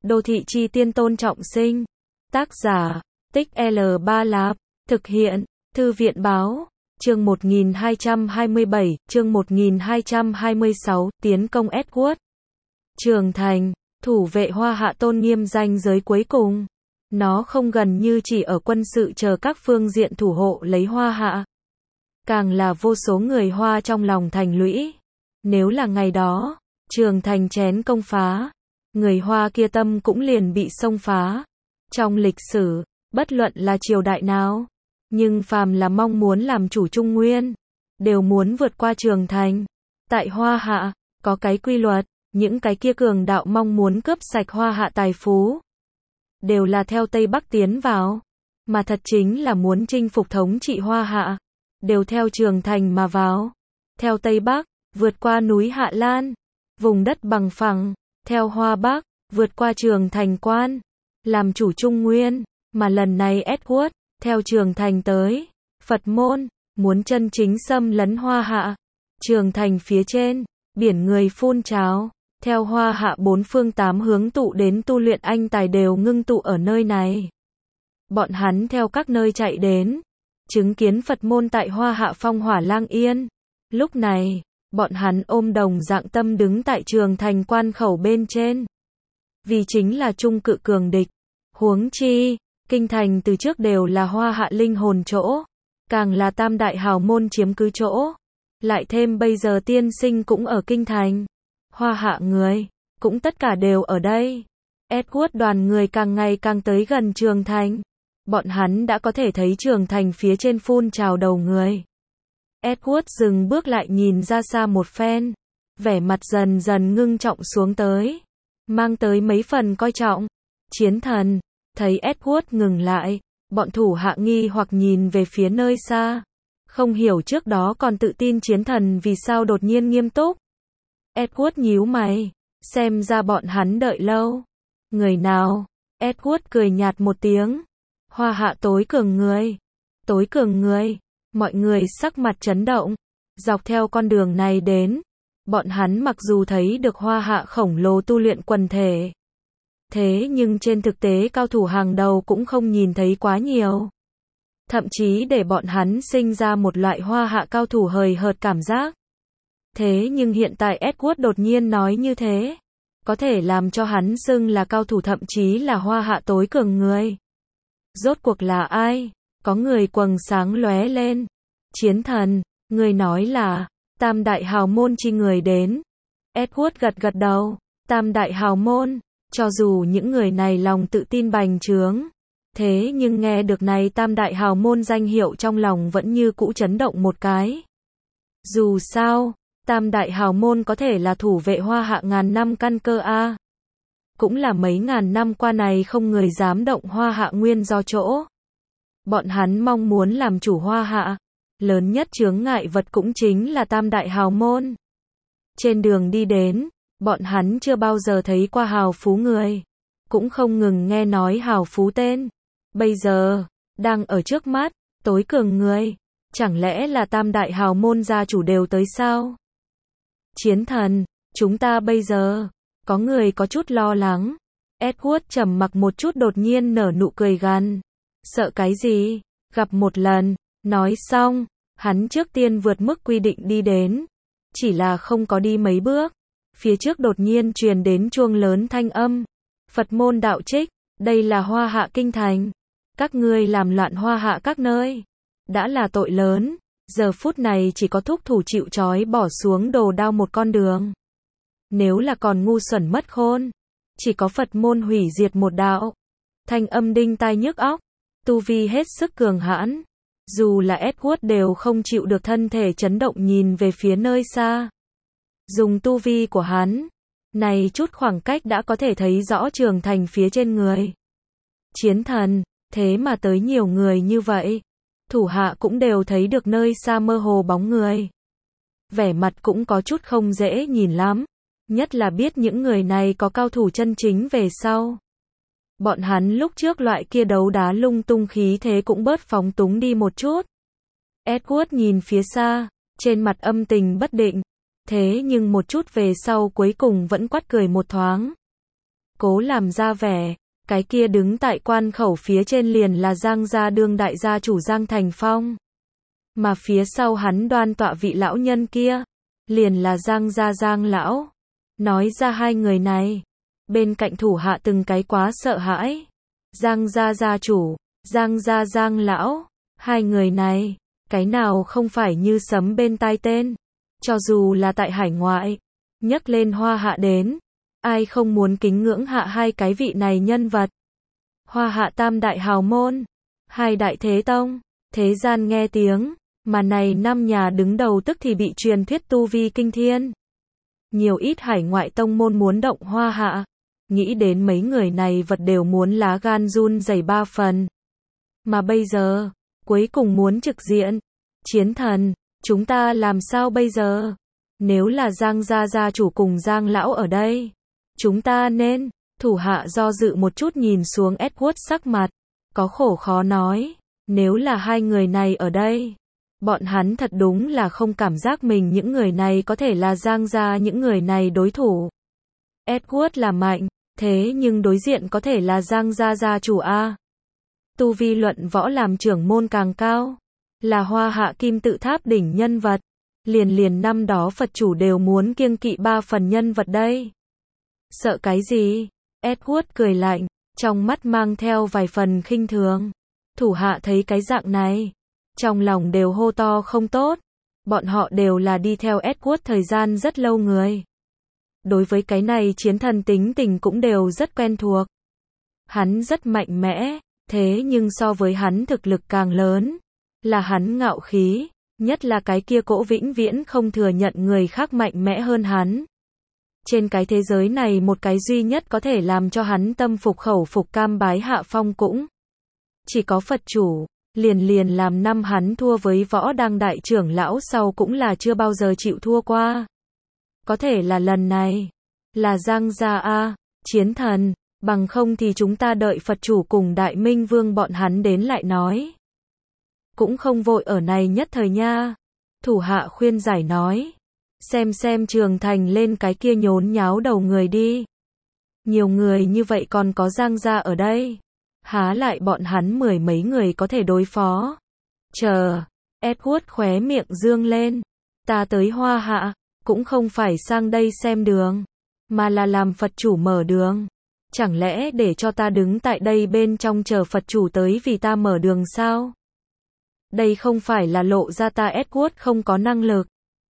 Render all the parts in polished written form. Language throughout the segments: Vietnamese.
Đô thị chi tiên Tôn Trọng Sinh. Tác giả, Tích L3 Lạp. Thực hiện, Thư viện Báo. Chương 1227, chương 1226, tiến công Edward. Trường thành, thủ vệ Hoa Hạ tôn nghiêm ranh giới cuối cùng. Nó không gần như chỉ ở quân sự chờ các phương diện thủ hộ lấy Hoa Hạ. Càng là vô số người Hoa trong lòng thành lũy. Nếu là ngày đó, trường thành chén công phá, người Hoa kia tâm cũng liền bị xông phá. Trong lịch sử, bất luận là triều đại nào, nhưng phàm là mong muốn làm chủ Trung Nguyên, đều muốn vượt qua trường thành. Tại Hoa Hạ, có cái quy luật, những cái kia cường đạo mong muốn cướp sạch Hoa Hạ tài phú, đều là theo Tây Bắc tiến vào, mà thật chính là muốn chinh phục thống trị Hoa Hạ, đều theo trường thành mà vào. Theo Tây Bắc, vượt qua núi Hạ Lan, vùng đất bằng phẳng, theo Hoa Bắc, vượt qua trường thành quan, làm chủ Trung Nguyên, mà lần này Edward, theo trường thành tới, Phật môn, muốn chân chính xâm lấn Hoa Hạ. Trường thành phía trên, biển người phun trào, theo Hoa Hạ bốn phương tám hướng tụ đến tu luyện anh tài đều ngưng tụ ở nơi này. Bọn hắn theo các nơi chạy đến, chứng kiến Phật môn tại Hoa Hạ phong hỏa lang yên. Lúc này, bọn hắn ôm đồng dạng tâm đứng tại trường thành quan khẩu bên trên. Vì chính là trung cự cường địch. Huống chi, kinh thành từ trước đều là Hoa Hạ linh hồn chỗ, càng là tam đại hào môn chiếm cứ chỗ. Lại thêm bây giờ tiên sinh cũng ở kinh thành. Hoa Hạ người, cũng tất cả đều ở đây. Edward đoàn người càng ngày càng tới gần trường thành. Bọn hắn đã có thể thấy trường thành phía trên phun trào đầu người. Edward dừng bước lại nhìn ra xa một phen. Vẻ mặt dần dần ngưng trọng xuống tới. Mang tới mấy phần coi trọng. Chiến thần, thấy Edward ngừng lại. Bọn thủ hạ nghi hoặc nhìn về phía nơi xa. Không hiểu trước đó còn tự tin chiến thần vì sao đột nhiên nghiêm túc. Edward nhíu mày. Xem ra bọn hắn đợi lâu. Người nào? Edward cười nhạt một tiếng. Hoa Hạ tối cường người. Tối cường người. Mọi người sắc mặt chấn động. Dọc theo con đường này đến. Bọn hắn mặc dù thấy được Hoa Hạ khổng lồ tu luyện quần thể. Thế nhưng trên thực tế cao thủ hàng đầu cũng không nhìn thấy quá nhiều. Thậm chí để bọn hắn sinh ra một loại Hoa Hạ cao thủ hời hợt cảm giác. Thế nhưng hiện tại Edward đột nhiên nói như thế. Có thể làm cho hắn xưng là cao thủ thậm chí là Hoa Hạ tối cường người. Rốt cuộc là ai? Có người quầng sáng lóe lên. Chiến thần, người nói là tam đại hào môn chi người đến. Edward gật gật đầu. Tam đại hào môn, cho dù những người này lòng tự tin bành trướng. Thế nhưng nghe được này tam đại hào môn danh hiệu trong lòng vẫn như cũ chấn động một cái. Dù sao, tam đại hào môn có thể là thủ vệ Hoa Hạ ngàn năm căn cơ a. Cũng là mấy ngàn năm qua này không người dám động Hoa Hạ nguyên do chỗ. Bọn hắn mong muốn làm chủ Hoa Hạ. Lớn nhất chướng ngại vật cũng chính là tam đại hào môn. Trên đường đi đến, bọn hắn chưa bao giờ thấy qua hào phú người. Cũng không ngừng nghe nói hào phú tên. Bây giờ, đang ở trước mắt, tối cường người. Chẳng lẽ là tam đại hào môn gia chủ đều tới sao? Chiến thần, chúng ta bây giờ, có người có chút lo lắng. Edward trầm mặc một chút đột nhiên nở nụ cười gằn. Sợ cái gì? Gặp một lần, nói xong, hắn trước tiên vượt mức quy định đi đến. Chỉ là không có đi mấy bước. Phía trước đột nhiên truyền đến chuông lớn thanh âm. Phật môn đạo trích, đây là Hoa Hạ kinh thành. Các ngươi làm loạn Hoa Hạ các nơi. Đã là tội lớn. Giờ phút này chỉ có thúc thủ chịu trói bỏ xuống đồ đao một con đường. Nếu là còn ngu xuẩn mất khôn, chỉ có Phật môn hủy diệt một đạo. Thanh âm đinh tai nhức óc, tu vi hết sức cường hãn. Dù là Edward đều không chịu được thân thể chấn động nhìn về phía nơi xa. Dùng tu vi của hắn, này chút khoảng cách đã có thể thấy rõ trường thành phía trên người. Chiến thần, thế mà tới nhiều người như vậy. Thủ hạ cũng đều thấy được nơi xa mơ hồ bóng người. Vẻ mặt cũng có chút không dễ nhìn lắm. Nhất là biết những người này có cao thủ chân chính về sau. Bọn hắn lúc trước loại kia đấu đá lung tung khí thế cũng bớt phóng túng đi một chút. Edward nhìn phía xa, trên mặt âm tình bất định. Thế nhưng một chút về sau cuối cùng vẫn quát cười một thoáng. cố làm ra vẻ, cái kia đứng tại quan khẩu phía trên liền là Giang gia đương đại gia chủ Giang Thành Phong. Mà phía sau hắn đoan tọa vị lão nhân kia, liền là Giang gia Giang lão. Nói ra hai người này, bên cạnh thủ hạ từng cái quá sợ hãi. Giang gia gia chủ, Giang gia Giang lão, hai người này, cái nào không phải như sấm bên tai tên. Cho dù là tại hải ngoại, nhắc lên Hoa Hạ đến, ai không muốn kính ngưỡng hạ hai cái vị này nhân vật. Hoa Hạ tam đại hào môn, hai đại thế tông, thế gian nghe tiếng, mà này năm nhà đứng đầu tức thì bị truyền thuyết tu vi kinh thiên. Nhiều ít hải ngoại tông môn muốn động Hoa Hạ, nghĩ đến mấy người này vật đều muốn lá gan run rẩy ba phần. Mà bây giờ, cuối cùng muốn trực diện, chiến thần, chúng ta làm sao bây giờ? Nếu là Giang gia gia chủ cùng Giang lão ở đây, chúng ta nên, thủ hạ do dự một chút nhìn xuống Edward sắc mặt, có khổ khó nói, nếu là hai người này ở đây, bọn hắn thật đúng là không cảm giác mình những người này có thể là Giang gia những người này đối thủ. Edward là mạnh, thế nhưng đối diện có thể là Giang gia gia chủ a. Tu vi luận võ làm trưởng môn càng cao, là Hoa Hạ kim tự tháp đỉnh nhân vật, liền năm đó Phật chủ đều muốn kiêng kỵ ba phần nhân vật đây. Sợ cái gì? Edward cười lạnh, trong mắt mang theo vài phần khinh thường. Thủ hạ thấy cái dạng này, trong lòng đều hô to không tốt. Bọn họ đều là đi theo Edward thời gian rất lâu người. Đối với cái này chiến thần tính tình cũng đều rất quen thuộc. Hắn rất mạnh mẽ, thế nhưng so với hắn thực lực càng lớn, là hắn ngạo khí, nhất là cái kia cỗ vĩnh viễn không thừa nhận người khác mạnh mẽ hơn hắn. Trên cái thế giới này một cái duy nhất có thể làm cho hắn tâm phục khẩu phục cam bái hạ phong cũng chỉ có Phật chủ, liền làm năm hắn thua với võ đăng đại trưởng lão sau cũng là chưa bao giờ chịu thua qua. Có thể là lần này, là Giang gia a, chiến thần, bằng không thì chúng ta đợi Phật chủ cùng Đại Minh Vương bọn hắn đến lại nói. Cũng không vội ở này nhất thời nha. Thủ hạ khuyên giải nói. Xem Trường Thành lên cái kia nhốn nháo đầu người đi. Nhiều người như vậy còn có Giang gia ở đây. Há lại bọn hắn mười mấy người có thể đối phó. Chờ, Edward khóe miệng dương lên. Ta tới Hoa Hạ, cũng không phải sang đây xem đường, mà là làm Phật chủ mở đường. Chẳng lẽ để cho ta đứng tại đây bên trong chờ Phật chủ tới vì ta mở đường sao? Đây không phải là lộ ra ta Edward không có năng lực.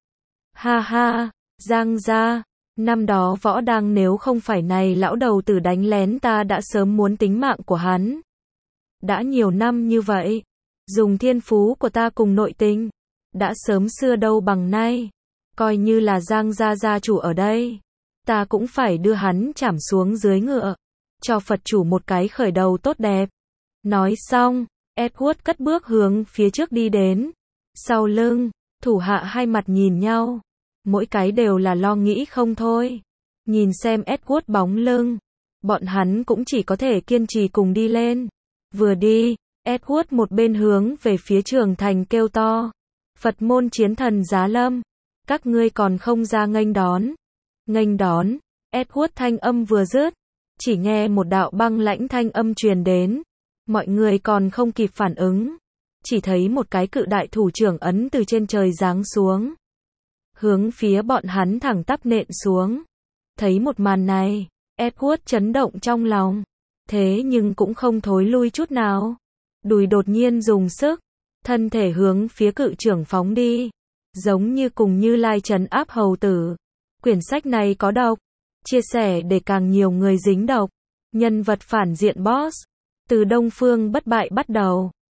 Ha ha, Giang gia, năm đó võ đăng nếu không phải này lão đầu tử đánh lén ta đã sớm muốn tính mạng của hắn. Đã nhiều năm như vậy, dùng thiên phú của ta cùng nội tình, đã sớm xưa đâu bằng nay. Coi như là Giang gia gia chủ ở đây, ta cũng phải đưa hắn chảm xuống dưới ngựa, cho Phật chủ một cái khởi đầu tốt đẹp. Nói xong, Edward cất bước hướng phía trước đi đến. Sau lưng, thủ hạ hai mặt nhìn nhau, mỗi cái đều là lo nghĩ không thôi. Nhìn xem Edward bóng lưng, bọn hắn cũng chỉ có thể kiên trì cùng đi lên. Vừa đi, Edward một bên hướng về phía Trường Thành kêu to. Phật môn chiến thần giá lâm, các ngươi còn không ra nghênh đón. Nghênh đón, Edward thanh âm vừa dứt, chỉ nghe một đạo băng lãnh thanh âm truyền đến. Mọi người còn không kịp phản ứng, chỉ thấy một cái cự đại thủ trưởng ấn từ trên trời giáng xuống, hướng phía bọn hắn thẳng tắp nện xuống. Thấy một màn này, Edward chấn động trong lòng, thế nhưng cũng không thối lui chút nào. Đùi đột nhiên dùng sức, thân thể hướng phía cự trưởng phóng đi, giống như cùng Như Lai trấn áp hầu tử. Quyển sách này có độc, chia sẻ để càng nhiều người dính độc. Nhân vật phản diện boss, từ Đông Phương bất bại bắt đầu.